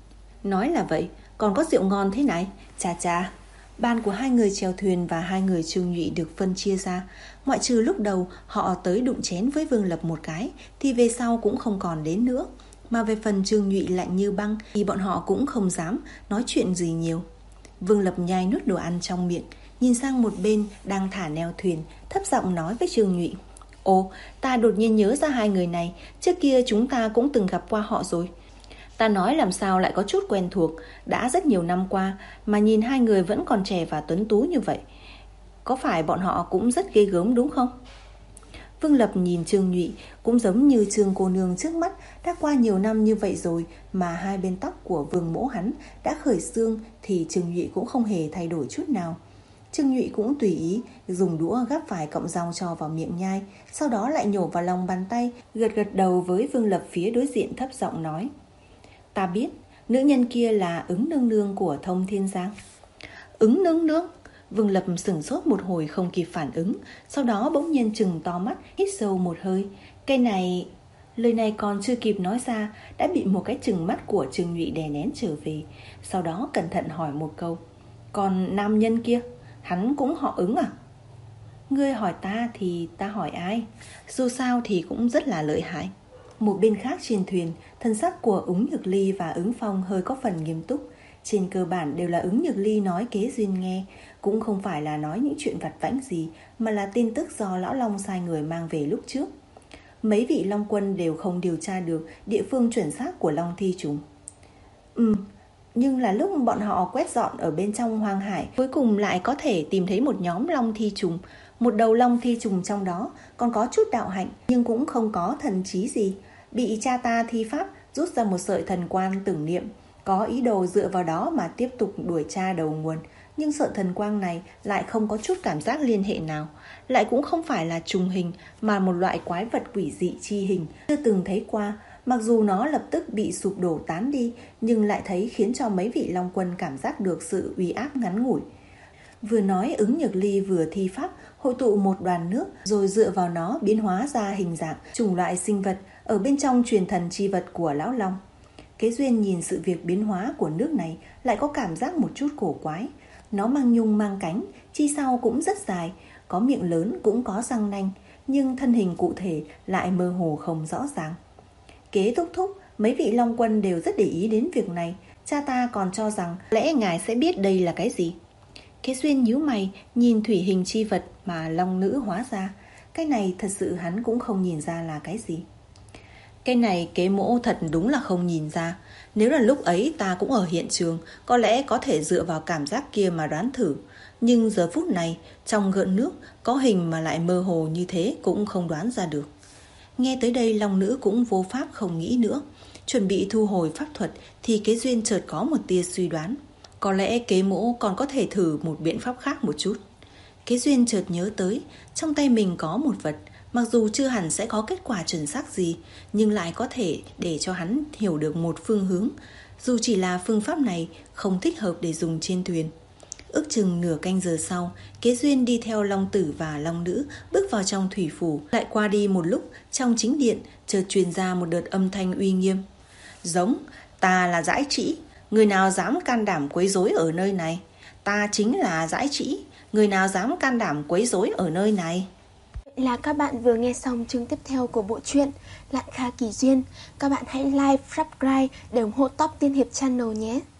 Nói là vậy, còn có rượu ngon thế này. Chà chà. Ban của hai người chèo thuyền và hai người Trương Nhụy được phân chia ra. Ngoại trừ lúc đầu họ tới đụng chén với Vương Lập một cái, thì về sau cũng không còn đến nữa. Mà về phần Trương Nhụy lạnh như băng thì bọn họ cũng không dám nói chuyện gì nhiều. Vương Lập nhai nuốt đồ ăn trong miệng, nhìn sang một bên đang thả neo thuyền, thấp giọng nói với Trương Nhụy. Ồ, ta đột nhiên nhớ ra hai người này, trước kia chúng ta cũng từng gặp qua họ rồi. Ta nói làm sao lại có chút quen thuộc, đã rất nhiều năm qua mà nhìn hai người vẫn còn trẻ và tuấn tú như vậy. Có phải bọn họ cũng rất ghê gớm đúng không? Vương Lập nhìn Trương Nhụy, cũng giống như Trương cô nương trước mắt, đã qua nhiều năm như vậy rồi mà hai bên tóc của Vương mỗ hắn đã khởi xương thì Trương Nhụy cũng không hề thay đổi chút nào. Trương Nhụy cũng tùy ý dùng đũa gắp vài cọng rau cho vào miệng nhai, sau đó lại nhổ vào lòng bàn tay, gật gật đầu với Vương Lập phía đối diện thấp giọng nói: "Ta biết, nữ nhân kia là Ứng nương nương của Thông Thiên Giang." Ứng nương nương? Vương Lập sửng sốt một hồi không kịp phản ứng, sau đó bỗng nhiên trừng to mắt, hít sâu một hơi. Cái này... Lời này còn chưa kịp nói ra đã bị một cái trừng mắt của Trương Nhụy đè nén trở về. Sau đó cẩn thận hỏi một câu: "Còn nam nhân kia, hắn cũng họ Ứng à?" "Ngươi hỏi ta thì ta hỏi ai? Dù sao thì cũng rất là lợi hại." Một bên khác trên thuyền, thân sắc của Ứng Nhược Ly và Ứng Phong hơi có phần nghiêm túc. Trên cơ bản đều là Ứng Nhược Ly nói kế duyên nghe, cũng không phải là nói những chuyện vặt vãnh gì, mà là tin tức do Lão Long sai người mang về lúc trước. Mấy vị Long quân đều không điều tra được địa phương chuẩn xác của Long Thi Trùng. Ừ, nhưng là lúc bọn họ quét dọn ở bên trong hoang hải, cuối cùng lại có thể tìm thấy một nhóm Long Thi Trùng. Một đầu Long Thi Trùng trong đó còn có chút đạo hạnh, nhưng cũng không có thần trí gì. Bị cha ta thi pháp rút ra một sợi thần quang tưởng niệm, có ý đồ dựa vào đó mà tiếp tục đuổi tra đầu nguồn. Nhưng sợi thần quang này lại không có chút cảm giác liên hệ nào, lại cũng không phải là trùng hình, mà một loại quái vật quỷ dị chi hình chưa từng thấy qua. Mặc dù nó lập tức bị sụp đổ tán đi, nhưng lại thấy khiến cho mấy vị Long quân cảm giác được sự uy áp ngắn ngủi. Vừa nói, Ứng Nhược Ly vừa thi pháp hội tụ một đoàn nước, rồi dựa vào nó biến hóa ra hình dạng chủng loại sinh vật ở bên trong truyền thần chi vật của Lão Long. Kế Duyên nhìn sự việc biến hóa của nước này lại có cảm giác một chút cổ quái. Nó mang nhung mang cánh, chi sau cũng rất dài, có miệng lớn cũng có răng nanh, nhưng thân hình cụ thể lại mơ hồ không rõ ràng. Kế thúc thúc, mấy vị Long quân đều rất để ý đến việc này. Cha ta còn cho rằng lẽ ngài sẽ biết đây là cái gì. Kế Duyên nhíu mày nhìn thủy hình chi vật mà Long nữ hóa ra. Cái này thật sự hắn cũng không nhìn ra là cái gì. Cái này kế mỗ thật đúng là không nhìn ra. Nếu là lúc ấy ta cũng ở hiện trường, có lẽ có thể dựa vào cảm giác kia mà đoán thử. Nhưng giờ phút này, trong gợn nước, có hình mà lại mơ hồ như thế cũng không đoán ra được. Nghe tới đây, Long nữ cũng vô pháp không nghĩ nữa. Chuẩn bị thu hồi pháp thuật thì Kế Duyên chợt có một tia suy đoán. Có lẽ kế mỗ còn có thể thử một biện pháp khác một chút. Kế Duyên chợt nhớ tới, trong tay mình có một vật, mặc dù chưa hẳn sẽ có kết quả chuẩn xác gì, nhưng lại có thể để cho hắn hiểu được một phương hướng. Dù chỉ là phương pháp này không thích hợp để dùng trên thuyền. Ước chừng nửa canh giờ sau, Kế Duyên đi theo Long Tử và Long Nữ bước vào trong thủy phủ. Lại qua đi một lúc, trong chính điện chợt truyền ra một đợt âm thanh uy nghiêm. Giống, ta là Dãi Trĩ, người nào dám can đảm quấy rối ở nơi này? Ta chính là Dãi Trĩ, người nào dám can đảm quấy rối ở nơi này? Là các bạn vừa nghe xong chương tiếp theo của bộ truyện Lạn Kha Kỳ Duyên. Các bạn hãy like, subscribe để ủng hộ Top Tiên Hiệp Channel nhé.